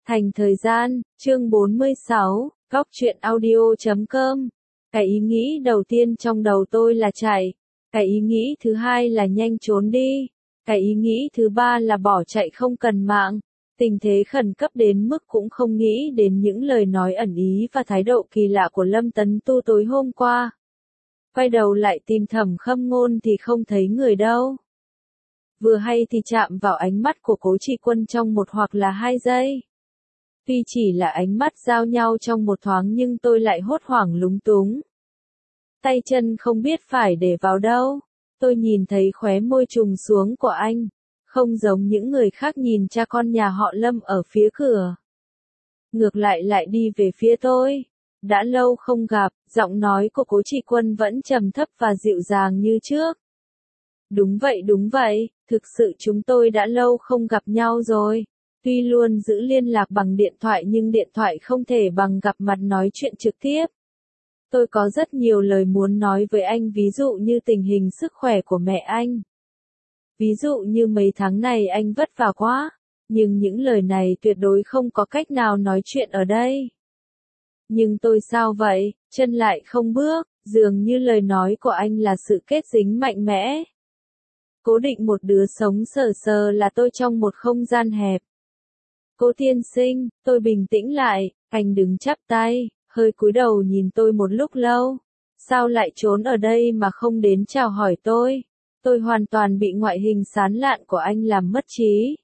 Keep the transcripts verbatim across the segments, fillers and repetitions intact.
Thành thời gian, chương bốn mươi sáu, góc truyện audio chấm com. Cái ý nghĩ đầu tiên trong đầu tôi là chạy. Cái ý nghĩ thứ hai là nhanh trốn đi. Cái ý nghĩ thứ ba là bỏ chạy không cần mạng. Tình thế khẩn cấp đến mức cũng không nghĩ đến những lời nói ẩn ý và thái độ kỳ lạ của Lâm Tấn Tu tối hôm qua. Quay đầu lại tìm Thẩm Khâm Ngôn thì không thấy người đâu. Vừa hay thì chạm vào ánh mắt của Cố Trị Quân trong một hoặc là hai giây. Tuy chỉ là ánh mắt giao nhau trong một thoáng nhưng tôi lại hốt hoảng lúng túng. Tay chân không biết phải để vào đâu. Tôi nhìn thấy khóe môi trùng xuống của anh. Không giống những người khác nhìn cha con nhà họ Lâm ở phía cửa. Ngược lại lại đi về phía tôi. Đã lâu không gặp, giọng nói của Cố Trị Quân vẫn trầm thấp và dịu dàng như trước. Đúng vậy đúng vậy, thực sự chúng tôi đã lâu không gặp nhau rồi. Tuy luôn giữ liên lạc bằng điện thoại nhưng điện thoại không thể bằng gặp mặt nói chuyện trực tiếp. Tôi có rất nhiều lời muốn nói với anh, ví dụ như tình hình sức khỏe của mẹ anh. Ví dụ như mấy tháng này anh vất vả quá, nhưng những lời này tuyệt đối không có cách nào nói chuyện ở đây. Nhưng tôi sao vậy, chân lại không bước, dường như lời nói của anh là sự kết dính mạnh mẽ. Cố định một đứa sống sờ sờ là tôi trong một không gian hẹp. Cố tiên sinh, tôi bình tĩnh lại, anh đứng chắp tay, hơi cúi đầu nhìn tôi một lúc lâu. Sao lại trốn ở đây mà không đến chào hỏi tôi? Tôi hoàn toàn bị ngoại hình sán lạn của anh làm mất trí.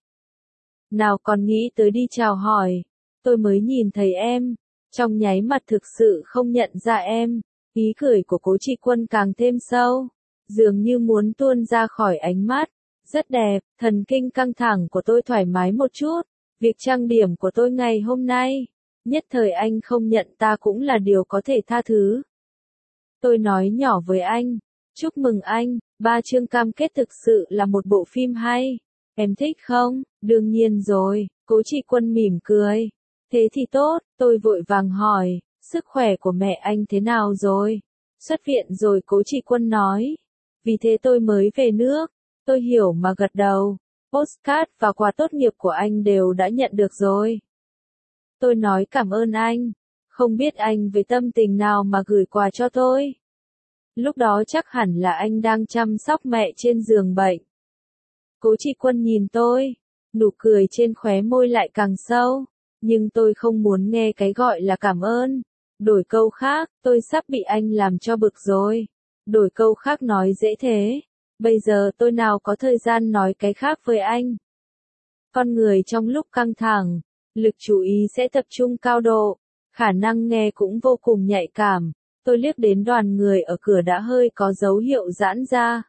Nào còn nghĩ tới đi chào hỏi, tôi mới nhìn thấy em. Trong nháy mắt thực sự không nhận ra em, ý cười của Cố Trị Quân càng thêm sâu, dường như muốn tuôn ra khỏi ánh mắt. Rất đẹp, thần kinh căng thẳng của tôi thoải mái một chút. Việc trang điểm của tôi ngày hôm nay, nhất thời anh không nhận ta cũng là điều có thể tha thứ. Tôi nói nhỏ với anh, chúc mừng anh, ba chương cam kết thực sự là một bộ phim hay. Em thích không? Đương nhiên rồi, Cố Trị Quân mỉm cười. Thế thì tốt, tôi vội vàng hỏi, sức khỏe của mẹ anh thế nào rồi? Xuất viện rồi, Cố Trị Quân nói. Vì thế tôi mới về nước. Tôi hiểu mà gật đầu. Postcard và quà tốt nghiệp của anh đều đã nhận được rồi. Tôi nói cảm ơn anh. Không biết anh với tâm tình nào mà gửi quà cho tôi. Lúc đó chắc hẳn là anh đang chăm sóc mẹ trên giường bệnh. Cố Trị Quân nhìn tôi. Nụ cười trên khóe môi lại càng sâu. Nhưng tôi không muốn nghe cái gọi là cảm ơn. Đổi câu khác, tôi sắp bị anh làm cho bực rồi. Đổi câu khác nói dễ thế. Bây giờ tôi nào có thời gian nói cái khác với anh. Con người trong lúc căng thẳng, lực chú ý sẽ tập trung cao độ, khả năng nghe cũng vô cùng nhạy cảm. Tôi liếc đến đoàn người ở cửa đã hơi có dấu hiệu giãn ra.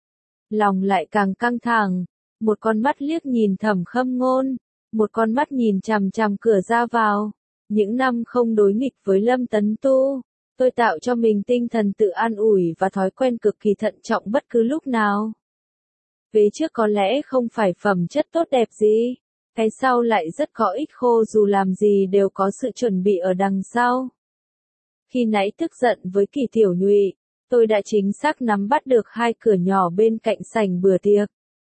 Lòng lại càng căng thẳng, một con mắt liếc nhìn Thẩm Khâm Ngôn, một con mắt nhìn chằm chằm cửa ra vào. Những năm không đối nghịch với Lâm Tấn Tu, tôi tạo cho mình tinh thần tự an ủi và thói quen cực kỳ thận trọng bất cứ lúc nào. Vế trước có lẽ không phải phẩm chất tốt đẹp gì, cái sau lại rất có ích khô, dù làm gì đều có sự chuẩn bị ở đằng sau. Khi nãy tức giận với Kỳ Tiểu Nhụy, tôi đã chính xác nắm bắt được hai cửa nhỏ bên cạnh sảnh bữa tiệc.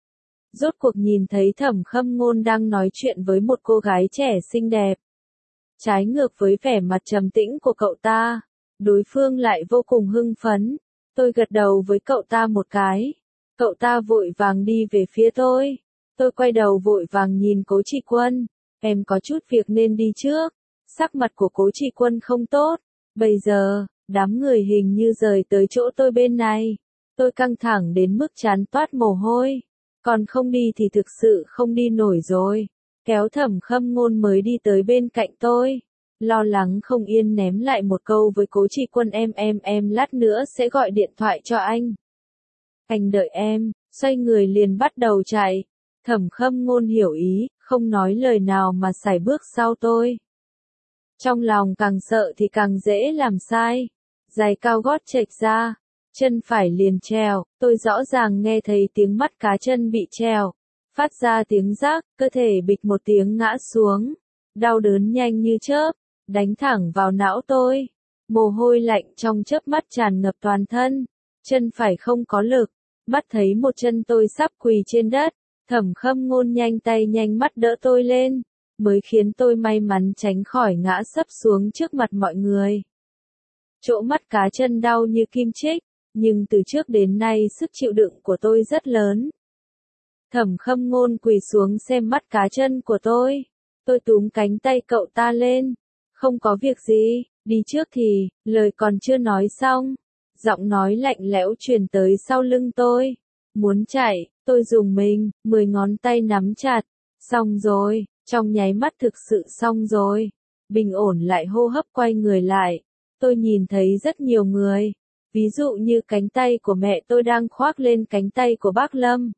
Rốt cuộc nhìn thấy Thẩm Khâm Ngôn đang nói chuyện với một cô gái trẻ xinh đẹp. Trái ngược với vẻ mặt trầm tĩnh của cậu ta, đối phương lại vô cùng hưng phấn. Tôi gật đầu với cậu ta một cái. Cậu ta vội vàng đi về phía tôi. Tôi quay đầu vội vàng nhìn Cố Trị Quân. Em có chút việc nên đi trước. Sắc mặt của Cố Trị Quân không tốt. Bây giờ, đám người hình như rời tới chỗ tôi bên này. Tôi căng thẳng đến mức trán toát mồ hôi. Còn không đi thì thực sự không đi nổi rồi. Kéo Thẩm Khâm Ngôn mới đi tới bên cạnh tôi. Lo lắng không yên ném lại một câu với Cố Trị Quân, em em em lát nữa sẽ gọi điện thoại cho anh. Anh đợi em, xoay người liền bắt đầu chạy. Thẩm Khâm Ngôn hiểu ý, không nói lời nào mà sải bước sau tôi. Trong lòng càng sợ thì càng dễ làm sai. Giày cao gót chệch ra, chân phải liền trèo, tôi rõ ràng nghe thấy tiếng mắt cá chân bị trèo. Phát ra tiếng rác, cơ thể bịch một tiếng ngã xuống. Đau đớn nhanh như chớp, đánh thẳng vào não tôi. Mồ hôi lạnh trong chớp mắt tràn ngập toàn thân. Chân phải không có lực, mắt thấy một chân tôi sắp quỳ trên đất. Thẩm Khâm Ngôn nhanh tay nhanh mắt đỡ tôi lên. mới khiến tôi may mắn tránh khỏi ngã sấp xuống trước mặt mọi người. Chỗ mắt cá chân đau như kim chích, nhưng từ trước đến nay sức chịu đựng của tôi rất lớn. Thẩm Khâm Ngôn quỳ xuống xem mắt cá chân của tôi. Tôi túm cánh tay cậu ta lên. Không có việc gì, đi trước thì, lời còn chưa nói xong. Giọng nói lạnh lẽo truyền tới sau lưng tôi. Muốn chạy, tôi dùng mình, mười ngón tay nắm chặt. Xong rồi, trong nháy mắt thực sự xong rồi. Bình ổn lại hô hấp quay người lại. Tôi nhìn thấy rất nhiều người. Ví dụ như cánh tay của mẹ tôi đang khoác lên cánh tay của bác Lâm.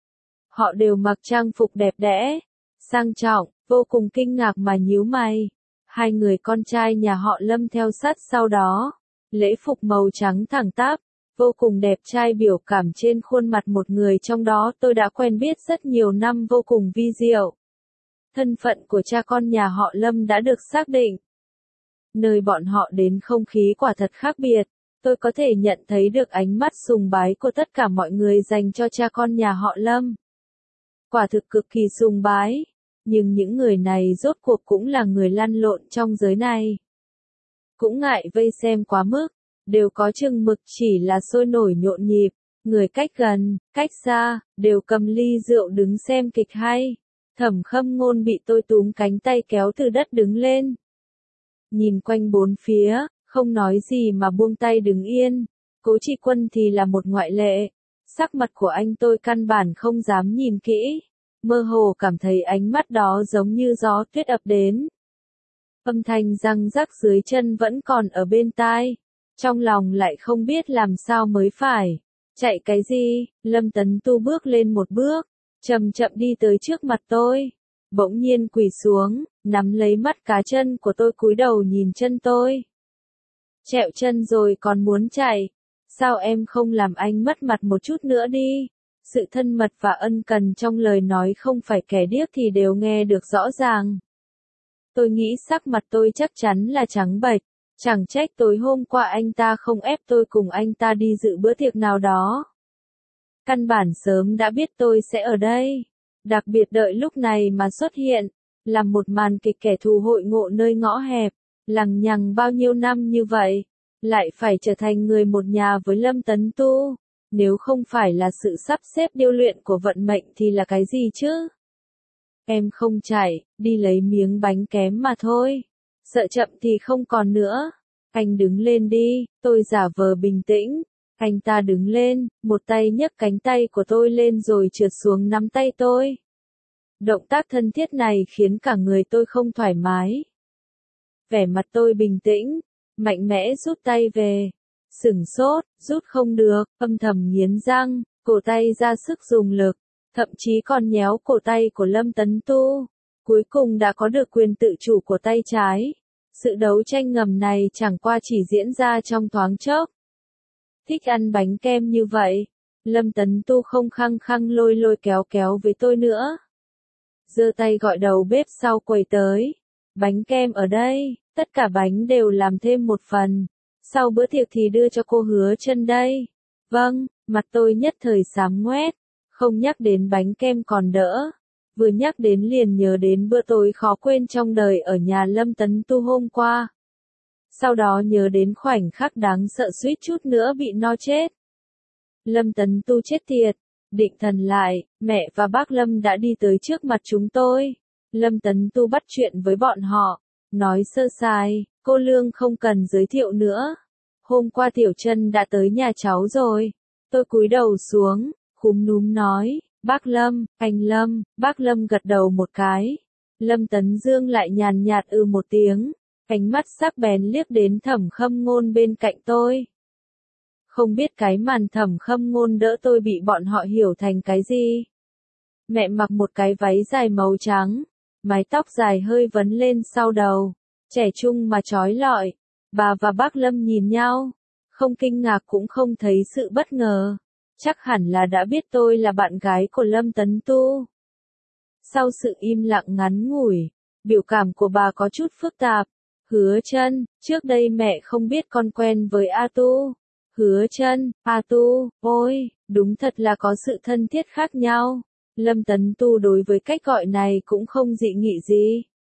Họ đều mặc trang phục đẹp đẽ, sang trọng, vô cùng kinh ngạc mà nhíu mày. Hai người con trai nhà họ Lâm theo sát sau đó. Lễ phục màu trắng thẳng tắp, vô cùng đẹp trai biểu cảm trên khuôn mặt một người trong đó tôi đã quen biết rất nhiều năm vô cùng vi diệu. Thân phận của cha con nhà họ Lâm đã được xác định. Nơi bọn họ đến không khí quả thật khác biệt. Tôi có thể nhận thấy được ánh mắt sùng bái của tất cả mọi người dành cho cha con nhà họ Lâm. Quả thực cực kỳ sùng bái. Nhưng những người này rốt cuộc cũng là người lăn lộn trong giới này. Cũng ngại vây xem quá mức. Đều có chừng mực chỉ là sôi nổi nhộn nhịp. Người cách gần, cách xa, đều cầm ly rượu đứng xem kịch hay. Thẩm Khâm Ngôn bị tôi túm cánh tay kéo từ đất đứng lên. Nhìn quanh bốn phía, không nói gì mà buông tay đứng yên. Cố Trị Quân thì là một ngoại lệ. Sắc mặt của anh tôi căn bản không dám nhìn kỹ. Mơ hồ cảm thấy ánh mắt đó giống như gió tuyết ập đến. Âm thanh răng rắc dưới chân vẫn còn ở bên tai. Trong lòng lại không biết làm sao mới phải. Chạy cái gì? Lâm Tấn Tu bước lên một bước, chậm chậm đi tới trước mặt tôi. Bỗng nhiên quỳ xuống, nắm lấy mắt cá chân của tôi cúi đầu nhìn chân tôi. Trẹo chân rồi còn muốn chạy. Sao em không làm anh mất mặt một chút nữa đi? Sự thân mật và ân cần trong lời nói không phải kẻ điếc thì đều nghe được rõ ràng. Tôi nghĩ sắc mặt tôi chắc chắn là trắng bệch. Chẳng trách tối hôm qua anh ta không ép tôi cùng anh ta đi dự bữa tiệc nào đó. Căn bản sớm đã biết tôi sẽ ở đây. Đặc biệt đợi lúc này mà xuất hiện. Làm một màn kịch kẻ thù hội ngộ nơi ngõ hẹp. Lằng nhằng bao nhiêu năm như vậy. Lại phải trở thành người một nhà với Lâm Tấn Tu. Nếu không phải là sự sắp xếp điêu luyện của vận mệnh thì là cái gì chứ? Em không chạy, đi lấy miếng bánh kém mà thôi. Sợ chậm thì không còn nữa. Anh đứng lên đi, tôi giả vờ bình tĩnh. Anh ta đứng lên, một tay nhấc cánh tay của tôi lên rồi trượt xuống nắm tay tôi. Động tác thân thiết này khiến cả người tôi không thoải mái. Vẻ mặt tôi bình tĩnh, mạnh mẽ rút tay về. Sửng sốt, rút không được, âm thầm nghiến răng, cổ tay ra sức dùng lực, thậm chí còn nhéo cổ tay của Lâm Tấn Tu. Cuối cùng đã có được quyền tự chủ của tay trái. Sự đấu tranh ngầm này chẳng qua chỉ diễn ra trong thoáng chốc. Thích ăn bánh kem như vậy. Lâm Tấn Tu không khăng khăng lôi lôi kéo kéo với tôi nữa. Giơ tay gọi đầu bếp sau quầy tới. Bánh kem ở đây, tất cả bánh đều làm thêm một phần. Sau bữa tiệc thì đưa cho cô Hứa Chân đây. Vâng, mặt tôi nhất thời xám ngoét. Không nhắc đến bánh kem còn đỡ. Vừa nhắc đến liền nhớ đến bữa tối khó quên trong đời ở nhà Lâm Tấn Tu hôm qua. Sau đó nhớ đến khoảnh khắc đáng sợ suýt chút nữa bị no chết. Lâm Tấn Tu chết tiệt. Định thần lại, mẹ và bác Lâm đã đi tới trước mặt chúng tôi. Lâm Tấn Tu bắt chuyện với bọn họ. Nói sơ sài, cô Lương không cần giới thiệu nữa. Hôm qua Tiểu Chân đã tới nhà cháu rồi. Tôi cúi đầu xuống, cúm núm nói, bác Lâm, anh Lâm, bác Lâm gật đầu một cái. Lâm Tấn Dương lại nhàn nhạt ư một tiếng, ánh mắt sắc bén liếc đến Thẩm Khâm Ngôn bên cạnh tôi. Không biết cái màn Thẩm Khâm Ngôn đỡ tôi bị bọn họ hiểu thành cái gì. Mẹ mặc một cái váy dài màu trắng, mái tóc dài hơi vấn lên sau đầu, trẻ trung mà trói lọi. Bà và bác Lâm nhìn nhau, không kinh ngạc cũng không thấy sự bất ngờ. Chắc hẳn là đã biết tôi là bạn gái của Lâm Tấn Tu. Sau sự im lặng ngắn ngủi, biểu cảm của bà có chút phức tạp. Hứa Chân, trước đây mẹ không biết con quen với A Tu. Hứa Chân, A Tu, ôi, đúng thật là có sự thân thiết khác nhau. Lâm Tấn Tu đối với cách gọi này cũng không dị nghị gì.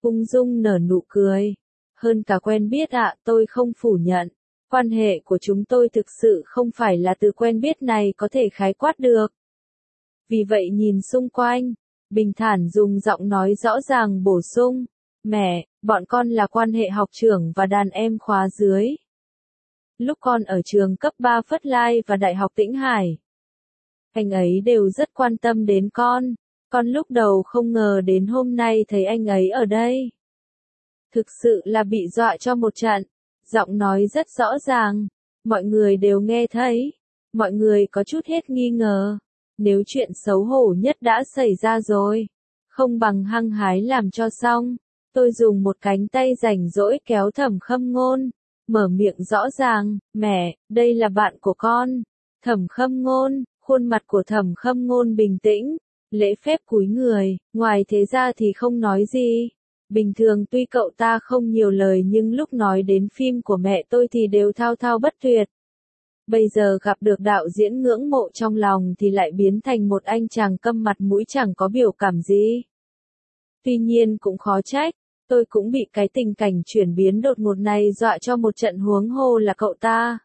ung dung nở nụ cười. Hơn cả quen biết ạ, tôi không phủ nhận. Quan hệ của chúng tôi thực sự không phải là từ quen biết này có thể khái quát được. Vì vậy nhìn xung quanh, bình thản dùng giọng nói rõ ràng bổ sung. Mẹ, bọn con là quan hệ học trưởng và đàn em khóa dưới. Lúc con ở trường cấp ba Phất Lai và Đại học Tĩnh Hải, anh ấy đều rất quan tâm đến con. Con lúc đầu không ngờ đến hôm nay thấy anh ấy ở đây. Thực sự là bị dọa cho một trận. Giọng nói rất rõ ràng. Mọi người đều nghe thấy. Mọi người có chút hết nghi ngờ. Nếu chuyện xấu hổ nhất đã xảy ra rồi, không bằng hăng hái làm cho xong. Tôi dùng một cánh tay rảnh rỗi kéo Thẩm Khâm Ngôn, mở miệng rõ ràng, mẹ, đây là bạn của con. Thẩm Khâm Ngôn, khuôn mặt của Thẩm Khâm Ngôn bình tĩnh, lễ phép cúi người, ngoài thế ra thì không nói gì. Bình thường tuy cậu ta không nhiều lời nhưng lúc nói đến phim của mẹ tôi thì đều thao thao bất tuyệt. Bây giờ gặp được đạo diễn ngưỡng mộ trong lòng thì lại biến thành một anh chàng câm mặt mũi chẳng có biểu cảm gì. Tuy nhiên cũng khó trách, tôi cũng bị cái tình cảnh chuyển biến đột ngột này dọa cho một trận, huống hồ là cậu ta.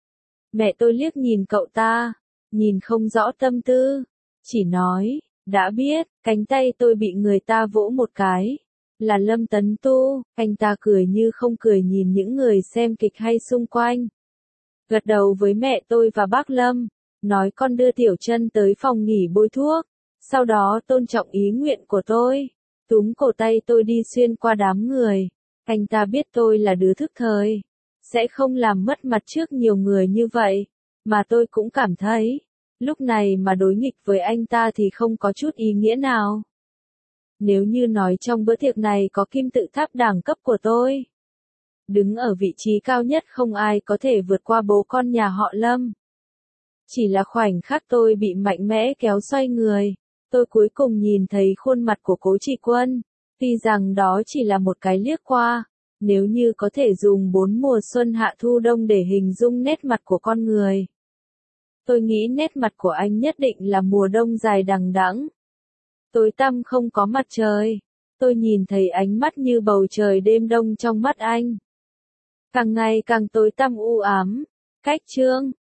Mẹ tôi liếc nhìn cậu ta, nhìn không rõ tâm tư, chỉ nói, đã biết, cánh tay tôi bị người ta vỗ một cái. Là Lâm Tấn Tu, anh ta cười như không cười nhìn những người xem kịch hay xung quanh. Gật đầu với mẹ tôi và bác Lâm, nói con đưa Tiểu Chân tới phòng nghỉ bôi thuốc, sau đó tôn trọng ý nguyện của tôi, túm cổ tay tôi đi xuyên qua đám người. Anh ta biết tôi là đứa thức thời, sẽ không làm mất mặt trước nhiều người như vậy, mà tôi cũng cảm thấy, lúc này mà đối nghịch với anh ta thì không có chút ý nghĩa nào. Nếu như nói trong bữa tiệc này có kim tự tháp đẳng cấp của tôi, đứng ở vị trí cao nhất không ai có thể vượt qua bố con nhà họ Lâm. Chỉ là khoảnh khắc tôi bị mạnh mẽ kéo xoay người, tôi cuối cùng nhìn thấy khuôn mặt của Cố Trì Quân, tuy rằng đó chỉ là một cái liếc qua, nếu như có thể dùng bốn mùa xuân hạ thu đông để hình dung nét mặt của con người. Tôi nghĩ nét mặt của anh nhất định là mùa đông dài đằng đẵng, tối tăm không có mặt trời. Tôi nhìn thấy ánh mắt như bầu trời đêm đông trong mắt anh. Càng ngày càng tối tăm u ám. Cách chương